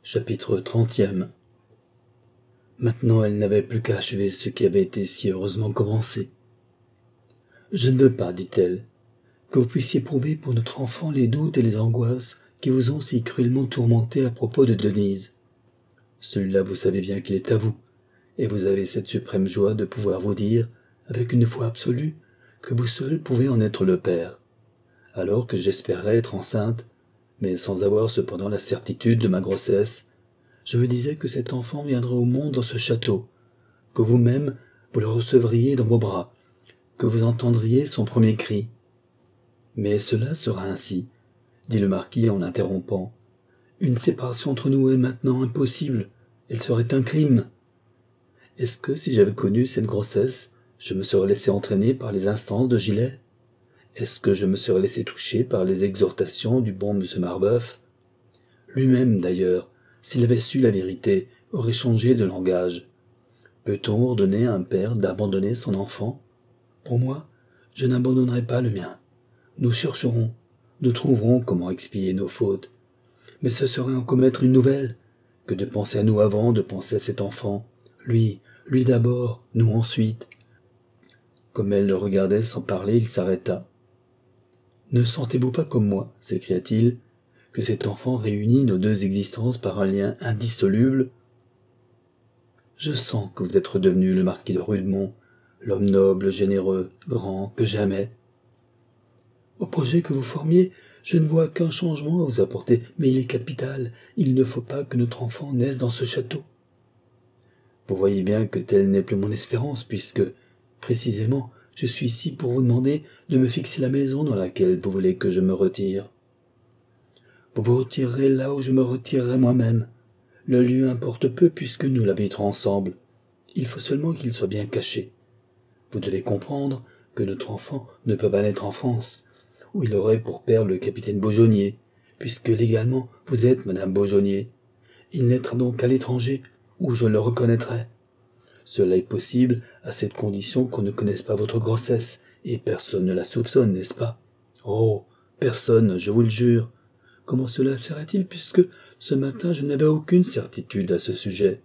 Chapitre 30e. Maintenant elle n'avait plus qu'à achever ce qui avait été si heureusement commencé. « Je ne veux pas, dit-elle, que vous puissiez prouver pour notre enfant les doutes et les angoisses qui vous ont si cruellement tourmenté à propos de Denise. Celui-là, vous savez bien qu'il est à vous, et vous avez cette suprême joie de pouvoir vous dire, avec une foi absolue, que vous seul pouvez en être le père. Alors que j'espérais être enceinte, mais sans avoir cependant la certitude de ma grossesse, je me disais que cet enfant viendrait au monde dans ce château, que vous-même vous le recevriez dans vos bras, que vous entendriez son premier cri. Mais cela sera ainsi, dit le marquis en l'interrompant. Une séparation entre nous est maintenant impossible, elle serait un crime. Est-ce que si j'avais connu cette grossesse, je me serais laissé entraîner par les instances de Gilet? Est-ce que je me serais laissé toucher par les exhortations du bon M. Marbeuf? Lui-même, d'ailleurs, s'il avait su la vérité, aurait changé de langage. Peut-on ordonner à un père d'abandonner son enfant? Pour moi, je n'abandonnerai pas le mien. Nous chercherons, nous trouverons comment expier nos fautes. Mais ce serait en commettre une nouvelle, que de penser à nous avant de penser à cet enfant. Lui d'abord, nous ensuite. Comme elle le regardait sans parler, il s'arrêta. « Ne sentez-vous pas comme moi, s'écria-t-il, que cet enfant réunit nos deux existences par un lien indissoluble? Je sens que vous êtes redevenu le marquis de Rudemont, l'homme noble, généreux, grand que jamais. Au projet que vous formiez, je ne vois qu'un changement à vous apporter, mais il est capital. Il ne faut pas que notre enfant naisse dans ce château. Vous voyez bien que telle n'est plus mon espérance, puisque, précisément, je suis ici pour vous demander de me fixer la maison dans laquelle vous voulez que je me retire. Vous vous retirerez là où je me retirerai moi-même. Le lieu importe peu puisque nous l'habiterons ensemble. Il faut seulement qu'il soit bien caché. Vous devez comprendre que notre enfant ne peut pas naître en France, où il aurait pour père le capitaine Beaujonnier, puisque légalement vous êtes madame Beaujonnier. Il naîtra donc à l'étranger, où je le reconnaîtrai. Cela est possible à cette condition qu'on ne connaisse pas votre grossesse, et personne ne la soupçonne, n'est-ce pas? Oh, personne, je vous le jure. Comment cela serait-il, puisque ce matin je n'avais aucune certitude à ce sujet?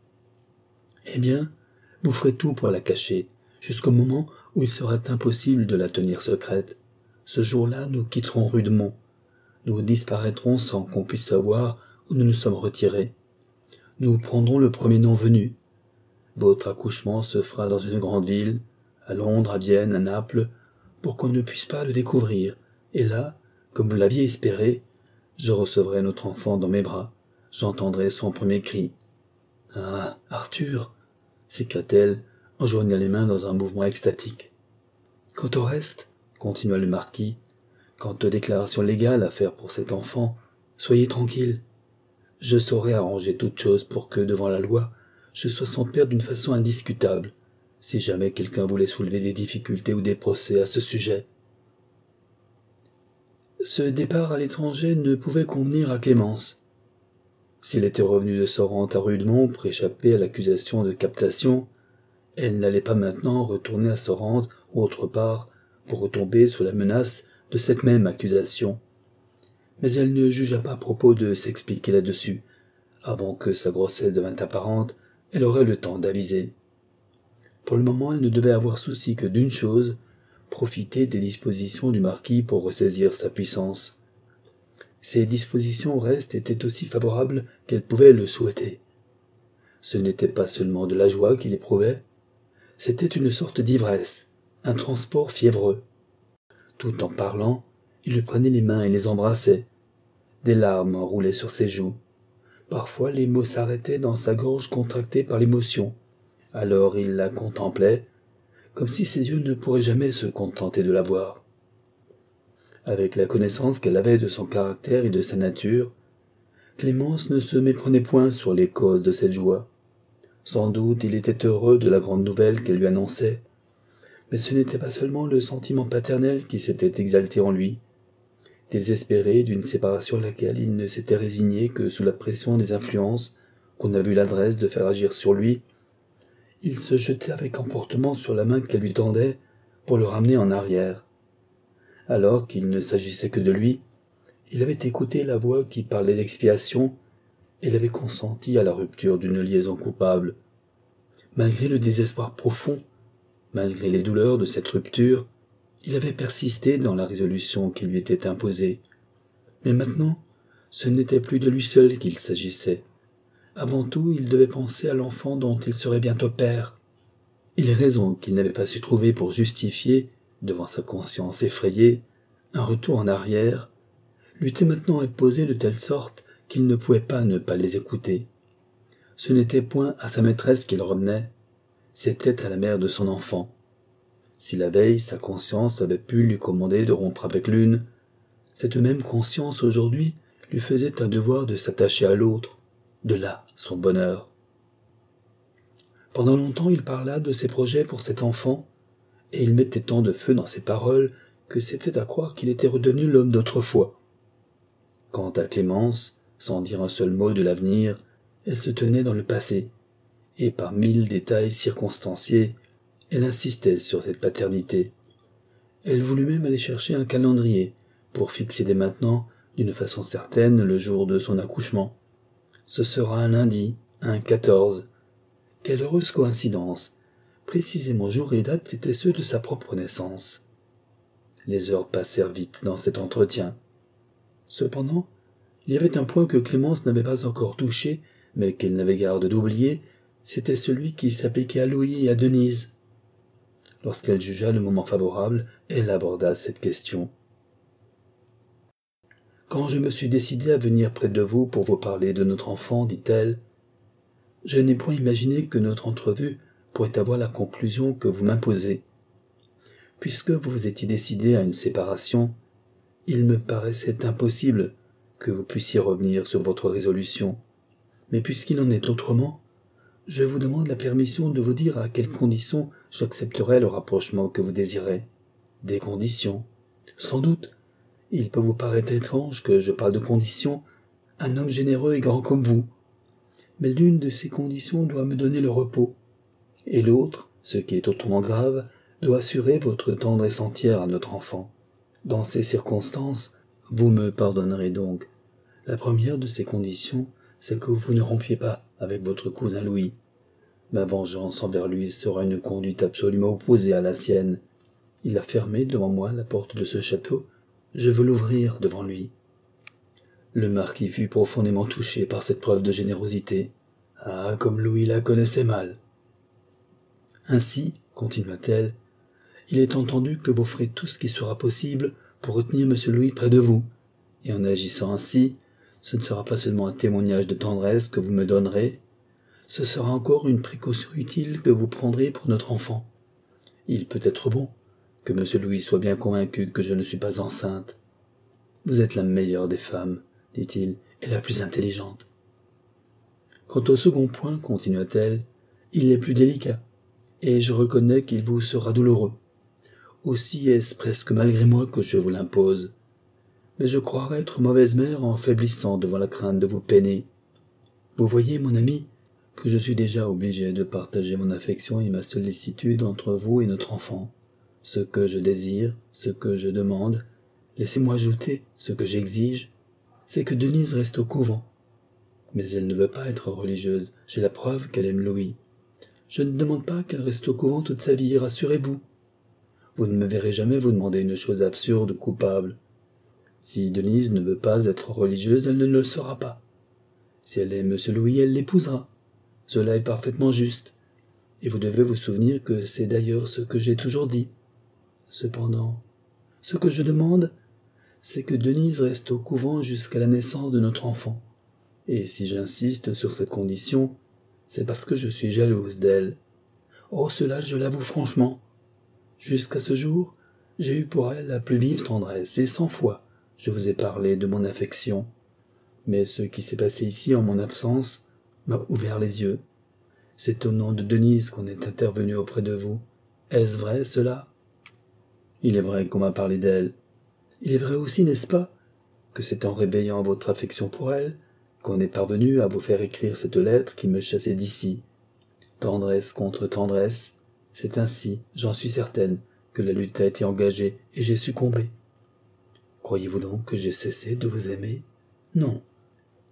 Eh bien, vous ferez tout pour la cacher, jusqu'au moment où il sera impossible de la tenir secrète. Ce jour-là, nous quitterons Rudemont. Nous disparaîtrons sans qu'on puisse savoir où nous nous sommes retirés. Nous prendrons le premier nom venu. Votre accouchement se fera dans une grande ville, à Londres, à Vienne, à Naples, pour qu'on ne puisse pas le découvrir. Et là, comme vous l'aviez espéré, je recevrai notre enfant dans mes bras. J'entendrai son premier cri. « Ah, Arthur !» s'écria-t-elle, en joignant les mains dans un mouvement extatique. « Quant au reste, » continua le marquis, « quant aux déclarations légales à faire pour cet enfant, soyez tranquille. Je saurai arranger toute chose pour que, devant la loi, je sois son père d'une façon indiscutable, si jamais quelqu'un voulait soulever des difficultés ou des procès à ce sujet. Ce départ à l'étranger ne pouvait convenir à Clémence. S'il était revenu de Sorrente à Rudemont pour échapper à l'accusation de captation, elle n'allait pas maintenant retourner à Sorrente ou autre part pour retomber sous la menace de cette même accusation. Mais elle ne jugea pas à propos de s'expliquer là-dessus. Avant que sa grossesse devînt apparente, elle aurait le temps d'aviser. Pour le moment, elle ne devait avoir souci que d'une chose, profiter des dispositions du marquis pour ressaisir sa puissance. Ces dispositions au reste étaient aussi favorables qu'elle pouvait le souhaiter. Ce n'était pas seulement de la joie qu'il éprouvait, c'était une sorte d'ivresse, un transport fiévreux. Tout en parlant, il lui prenait les mains et les embrassait. Des larmes roulaient sur ses joues. Parfois les mots s'arrêtaient dans sa gorge contractée par l'émotion. Alors il la contemplait, comme si ses yeux ne pourraient jamais se contenter de la voir. Avec la connaissance qu'elle avait de son caractère et de sa nature, Clémence ne se méprenait point sur les causes de cette joie. Sans doute il était heureux de la grande nouvelle qu'elle lui annonçait, mais ce n'était pas seulement le sentiment paternel qui s'était exalté en lui. Désespéré d'une séparation à laquelle il ne s'était résigné que sous la pression des influences qu'on avait eu l'adresse de faire agir sur lui, il se jetait avec emportement sur la main qu'elle lui tendait pour le ramener en arrière. Alors qu'il ne s'agissait que de lui, il avait écouté la voix qui parlait d'expiation, Elle avait consenti à la rupture d'une liaison coupable. Malgré le désespoir profond, malgré les douleurs de cette rupture, il avait persisté dans la résolution qui lui était imposée. Mais maintenant, ce n'était plus de lui seul qu'il s'agissait. Avant tout, il devait penser à l'enfant dont il serait bientôt père. Et les raisons qu'il n'avait pas su trouver pour justifier, devant sa conscience effrayée, un retour en arrière, lui étaient maintenant imposées de telle sorte qu'il ne pouvait pas ne pas les écouter. Ce n'était point à sa maîtresse qu'il revenait, c'était à la mère de son enfant. Si la veille sa conscience avait pu lui commander de rompre avec l'une, cette même conscience aujourd'hui lui faisait un devoir de s'attacher à l'autre, de là son bonheur. Pendant longtemps il parla de ses projets pour cet enfant, et il mettait tant de feu dans ses paroles que c'était à croire qu'il était redevenu l'homme d'autrefois. Quant à Clémence, sans dire un seul mot de l'avenir, elle se tenait dans le passé, et par 1000 détails circonstanciés, elle insistait sur cette paternité. Elle voulut même aller chercher un calendrier pour fixer dès maintenant, d'une façon certaine, le jour de son accouchement. Ce sera un lundi, un 14. Quelle heureuse coïncidence! Précisément jour et date étaient ceux de sa propre naissance. Les heures passèrent vite dans cet entretien. Cependant, il y avait un point que Clémence n'avait pas encore touché, mais qu'elle n'avait garde d'oublier, c'était celui qui s'appliquait à Louis et à Denise. Lorsqu'elle jugea le moment favorable, elle aborda cette question. « Quand je me suis décidée à venir près de vous pour vous parler de notre enfant, dit-elle, je n'ai point imaginé que notre entrevue pourrait avoir la conclusion que vous m'imposez. Puisque vous vous étiez décidé à une séparation, il me paraissait impossible que vous puissiez revenir sur votre résolution. Mais puisqu'il en est autrement, je vous demande la permission de vous dire à quelles conditions j'accepterai le rapprochement que vous désirez. Des conditions. Sans doute, il peut vous paraître étrange que je parle de conditions, un homme généreux et grand comme vous. Mais l'une de ces conditions doit me donner le repos, et l'autre, ce qui est autrement grave, doit assurer votre tendresse entière à notre enfant. Dans ces circonstances, vous me pardonnerez donc. La première de ces conditions, c'est que vous ne rompiez pas avec votre cousin Louis. Ma vengeance envers lui sera une conduite absolument opposée à la sienne. Il a fermé devant moi la porte de ce château, je veux l'ouvrir devant lui. Le marquis fut profondément touché par cette preuve de générosité. Ah, comme Louis la connaissait mal. Ainsi, continua-t-elle, il est entendu que vous ferez tout ce qui sera possible pour retenir M. Louis près de vous, et en agissant ainsi, ce ne sera pas seulement un témoignage de tendresse que vous me donnerez, ce sera encore une précaution utile que vous prendrez pour notre enfant. Il peut être bon que M. Louis soit bien convaincu que je ne suis pas enceinte. Vous êtes la meilleure des femmes, dit-il, et la plus intelligente. Quant au second point, continua-t-elle, il est plus délicat, et je reconnais qu'il vous sera douloureux. Aussi est-ce presque malgré moi que je vous l'impose. Mais je croirais être mauvaise mère en faiblissant devant la crainte de vous peiner. Vous voyez, mon ami, que je suis déjà obligé de partager mon affection et ma sollicitude entre vous et notre enfant. Ce que je désire, ce que je demande, laissez-moi ajouter ce que j'exige, c'est que Denise reste au couvent. Mais elle ne veut pas être religieuse, j'ai la preuve qu'elle aime Louis. Je ne demande pas qu'elle reste au couvent toute sa vie, rassurez-vous. Vous ne me verrez jamais vous demander une chose absurde ou coupable. Si Denise ne veut pas être religieuse, elle ne le sera pas. Si elle aime M. Louis, elle l'épousera. Cela est parfaitement juste. Et vous devez vous souvenir que c'est d'ailleurs ce que j'ai toujours dit. Cependant, ce que je demande, c'est que Denise reste au couvent jusqu'à la naissance de notre enfant. Et si j'insiste sur cette condition, c'est parce que je suis jalouse d'elle. Oh, cela, je l'avoue franchement. Jusqu'à ce jour, j'ai eu pour elle la plus vive tendresse, et 100 fois, je vous ai parlé de mon affection. Mais ce qui s'est passé ici en mon absence m'a ouvert les yeux. C'est au nom de Denise qu'on est intervenu auprès de vous. Est-ce vrai, cela? Il est vrai qu'on m'a parlé d'elle. Il est vrai aussi, n'est-ce pas, que c'est en réveillant votre affection pour elle qu'on est parvenu à vous faire écrire cette lettre qui me chassait d'ici. Tendresse contre tendresse, c'est ainsi, j'en suis certaine, que la lutte a été engagée et j'ai succombé. Croyez-vous donc que j'ai cessé de vous aimer? Non.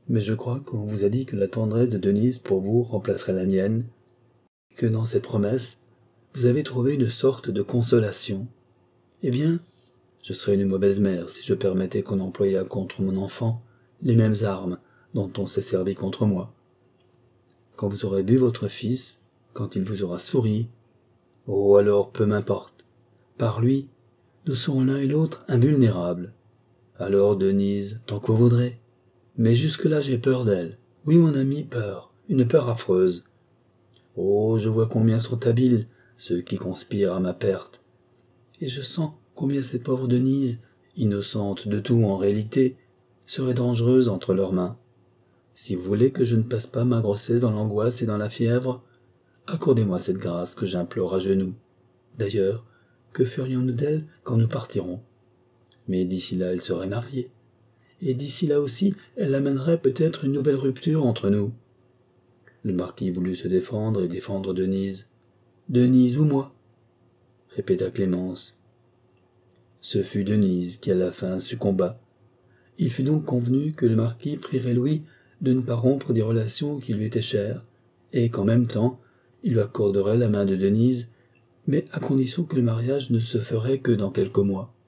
Mais je crois qu'on vous a dit que la tendresse de Denise pour vous remplacerait la mienne, et que dans cette promesse, vous avez trouvé une sorte de consolation. Eh bien, je serais une mauvaise mère si je permettais qu'on employât contre mon enfant les mêmes armes dont on s'est servi contre moi. Quand vous aurez vu votre fils, quand il vous aura souri, oh alors peu m'importe. Par lui, nous serons l'un et l'autre invulnérables. Alors, Denise, tant que vous voudrez. Mais jusque-là j'ai peur d'elle. Oui, mon ami, peur. Une peur affreuse. Oh, je vois combien sont habiles ceux qui conspirent à ma perte. Et je sens combien cette pauvre Denise, innocente de tout en réalité, serait dangereuse entre leurs mains. Si vous voulez que je ne passe pas ma grossesse dans l'angoisse et dans la fièvre, accordez-moi cette grâce que j'implore à genoux. D'ailleurs, que ferions-nous d'elle quand nous partirons? Mais d'ici là, elle serait mariée. Et d'ici là aussi, elle amènerait peut-être une nouvelle rupture entre nous. Le marquis voulut se défendre et défendre Denise. « Denise ou moi ?» répéta Clémence. Ce fut Denise qui à la fin succomba. Il fut donc convenu que le marquis prierait Louis de ne pas rompre des relations qui lui étaient chères, et qu'en même temps, il lui accorderait la main de Denise, mais à condition que le mariage ne se ferait que dans quelques mois.